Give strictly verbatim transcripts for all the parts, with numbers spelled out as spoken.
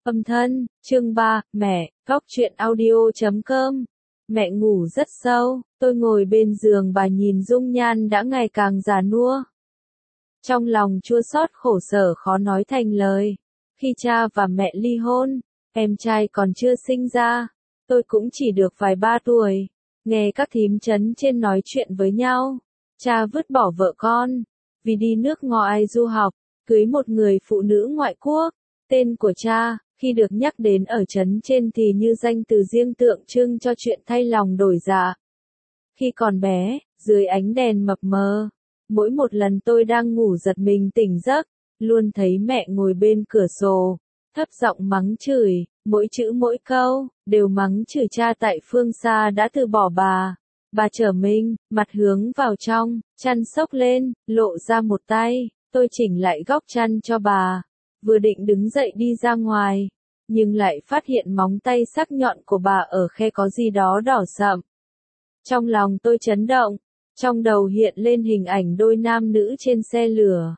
Âm thân, chương ba, mẹ, góc truyện audio chấm com. Mẹ ngủ rất sâu, tôi ngồi bên giường bà nhìn dung nhan đã ngày càng già nua. Trong lòng chua xót khổ sở khó nói thành lời. Khi cha và mẹ ly hôn, em trai còn chưa sinh ra, tôi cũng chỉ được vài ba tuổi. Nghe các thím chấn trên nói chuyện với nhau, cha vứt bỏ vợ con, vì đi nước ngoài du học, cưới một người phụ nữ ngoại quốc. Tên của cha, khi được nhắc đến ở trấn trên thì như danh từ riêng tượng trưng cho chuyện thay lòng đổi dạ. Khi còn bé, dưới ánh đèn mập mờ, mỗi một lần tôi đang ngủ giật mình tỉnh giấc, luôn thấy mẹ ngồi bên cửa sổ, thấp giọng mắng chửi, mỗi chữ mỗi câu, đều mắng chửi cha tại phương xa đã từ bỏ bà. Bà trở mình, mặt hướng vào trong, chăn xốc lên, lộ ra một tay, tôi chỉnh lại góc chăn cho bà. Vừa định đứng dậy đi ra ngoài, nhưng lại phát hiện móng tay sắc nhọn của bà ở khe có gì đó đỏ sậm. Trong lòng tôi chấn động, trong đầu hiện lên hình ảnh đôi nam nữ trên xe lửa.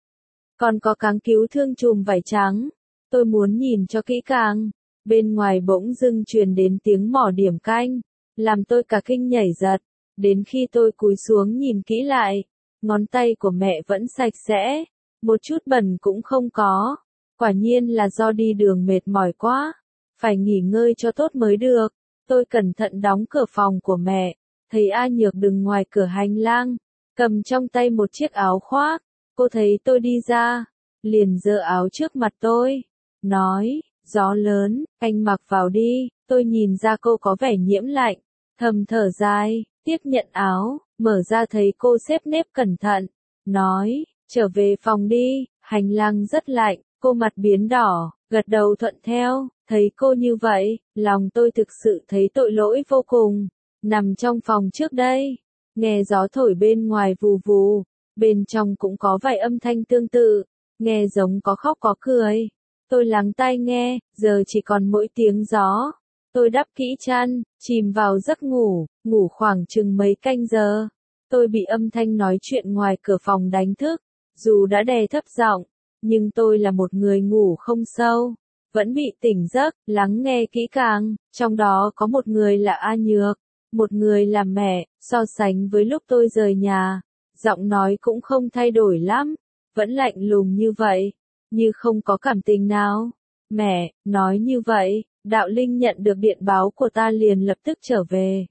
Còn có cáng cứu thương chùm vải trắng, tôi muốn nhìn cho kỹ càng. Bên ngoài bỗng dưng truyền đến tiếng mỏ điểm canh, làm tôi cả kinh nhảy giật. Đến khi tôi cúi xuống nhìn kỹ lại, ngón tay của mẹ vẫn sạch sẽ. Một chút bẩn cũng không có, quả nhiên là do đi đường mệt mỏi quá, phải nghỉ ngơi cho tốt mới được. Tôi cẩn thận đóng cửa phòng của mẹ, thấy A Nhược đứng ngoài cửa hành lang, cầm trong tay một chiếc áo khoác. Cô thấy tôi đi ra, liền giơ áo trước mặt tôi, nói, gió lớn, anh mặc vào đi. Tôi nhìn ra cô có vẻ nhiễm lạnh, thầm thở dài, tiếp nhận áo, mở ra thấy cô xếp nếp cẩn thận, nói, trở về phòng đi, hành lang rất lạnh. Cô mặt biến đỏ, gật đầu thuận theo. Thấy cô như vậy, lòng tôi thực sự thấy tội lỗi vô cùng. Nằm trong phòng trước đây, nghe gió thổi bên ngoài vù vù, bên trong cũng có vài âm thanh tương tự, nghe giống có khóc có cười. Tôi lắng tai nghe, giờ chỉ còn mỗi tiếng gió. Tôi đắp kỹ chăn, chìm vào giấc ngủ, ngủ khoảng chừng mấy canh giờ. Tôi bị âm thanh nói chuyện ngoài cửa phòng đánh thức. Dù đã đè thấp giọng, nhưng tôi là một người ngủ không sâu, vẫn bị tỉnh giấc, lắng nghe kỹ càng. Trong đó có một người là A Nhược, một người là mẹ. So sánh với lúc tôi rời nhà, giọng nói cũng không thay đổi lắm, vẫn lạnh lùng như vậy, như không có cảm tình nào. Mẹ, nói như vậy, Đạo Linh nhận được điện báo của ta liền lập tức trở về.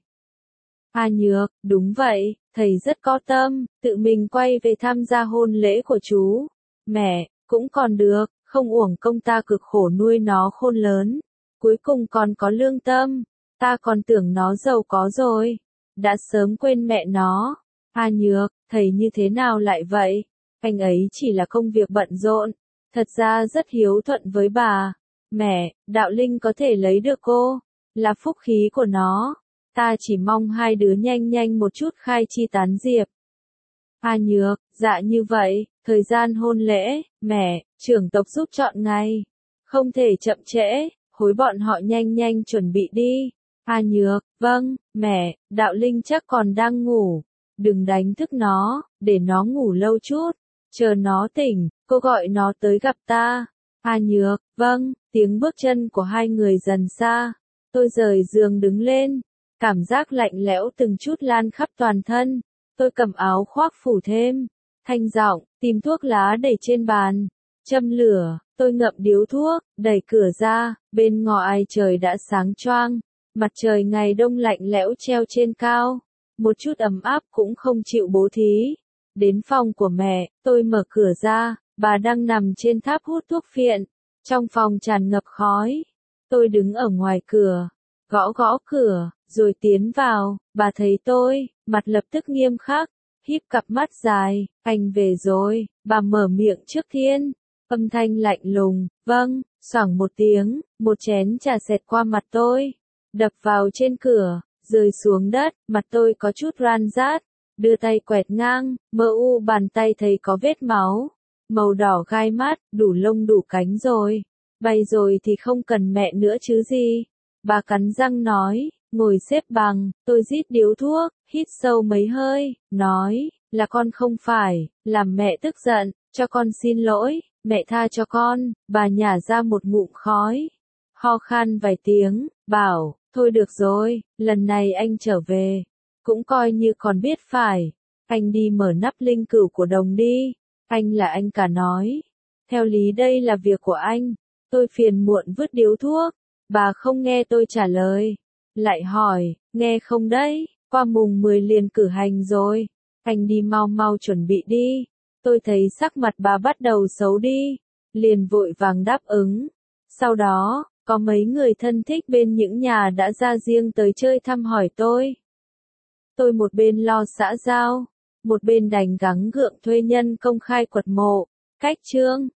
A Nhược, đúng vậy, thầy rất có tâm, tự mình quay về tham gia hôn lễ của chú. Mẹ, cũng còn được, không uổng công ta cực khổ nuôi nó khôn lớn. Cuối cùng còn có lương tâm, ta còn tưởng nó giàu có rồi, đã sớm quên mẹ nó. A Nhược, thầy như thế nào lại vậy? Anh ấy chỉ là công việc bận rộn, thật ra rất hiếu thuận với bà. Mẹ, Đạo Linh có thể lấy được cô, là phúc khí của nó. Ta chỉ mong hai đứa nhanh nhanh một chút khai chi tán diệp. A Nhược, dạ như vậy, thời gian hôn lễ, mẹ, trưởng tộc giúp chọn ngày. Không thể chậm trễ, hối bọn họ nhanh nhanh chuẩn bị đi. A Nhược, vâng, mẹ, Đạo Linh chắc còn đang ngủ. Đừng đánh thức nó, để nó ngủ lâu chút. Chờ nó tỉnh, cô gọi nó tới gặp ta. A Nhược, vâng, tiếng bước chân của hai người dần xa. Tôi rời giường đứng lên. Cảm giác lạnh lẽo từng chút lan khắp toàn thân. Tôi cầm áo khoác phủ thêm. Thanh giọng, tìm thuốc lá để trên bàn. Châm lửa, tôi ngậm điếu thuốc, đẩy cửa ra. Bên ngoài trời đã sáng choang. Mặt trời ngày đông lạnh lẽo treo trên cao. Một chút ấm áp cũng không chịu bố thí. Đến phòng của mẹ, tôi mở cửa ra. Bà đang nằm trên tháp hút thuốc phiện. Trong phòng tràn ngập khói. Tôi đứng ở ngoài cửa, gõ gõ cửa, rồi tiến vào. Bà thấy tôi, mặt lập tức nghiêm khắc, híp cặp mắt dài. Anh về rồi, bà mở miệng trước tiên. Âm thanh lạnh lùng, vâng. Xoảng một tiếng, một chén trà xẹt qua mặt tôi, đập vào trên cửa, rơi xuống đất. Mặt tôi có chút ran rát, đưa tay quẹt ngang, mờ u bàn tay thấy có vết máu, màu đỏ gai mắt, đủ lông đủ cánh rồi. Bay rồi thì không cần mẹ nữa chứ gì. Bà cắn răng nói, ngồi xếp bằng. Tôi rít điếu thuốc, hít sâu mấy hơi, nói, là con không phải, làm mẹ tức giận, cho con xin lỗi. Mẹ tha cho con, bà nhả ra một ngụm khói. Ho khan vài tiếng, bảo, thôi được rồi, lần này anh trở về. Cũng coi như còn biết phải. Anh đi mở nắp linh cữu của đồng đi. Anh là anh cả nói. Theo lý đây là việc của anh. Tôi phiền muộn vứt điếu thuốc. Bà không nghe tôi trả lời. Lại hỏi, nghe không đấy, qua mùng mười liền cử hành rồi. Anh đi mau mau chuẩn bị đi. Tôi thấy sắc mặt bà bắt đầu xấu đi. Liền vội vàng đáp ứng. Sau đó, có mấy người thân thích bên những nhà đã ra riêng tới chơi thăm hỏi tôi. Tôi một bên lo xã giao, một bên đành gắng gượng thuê nhân công khai quật mộ, cách chương.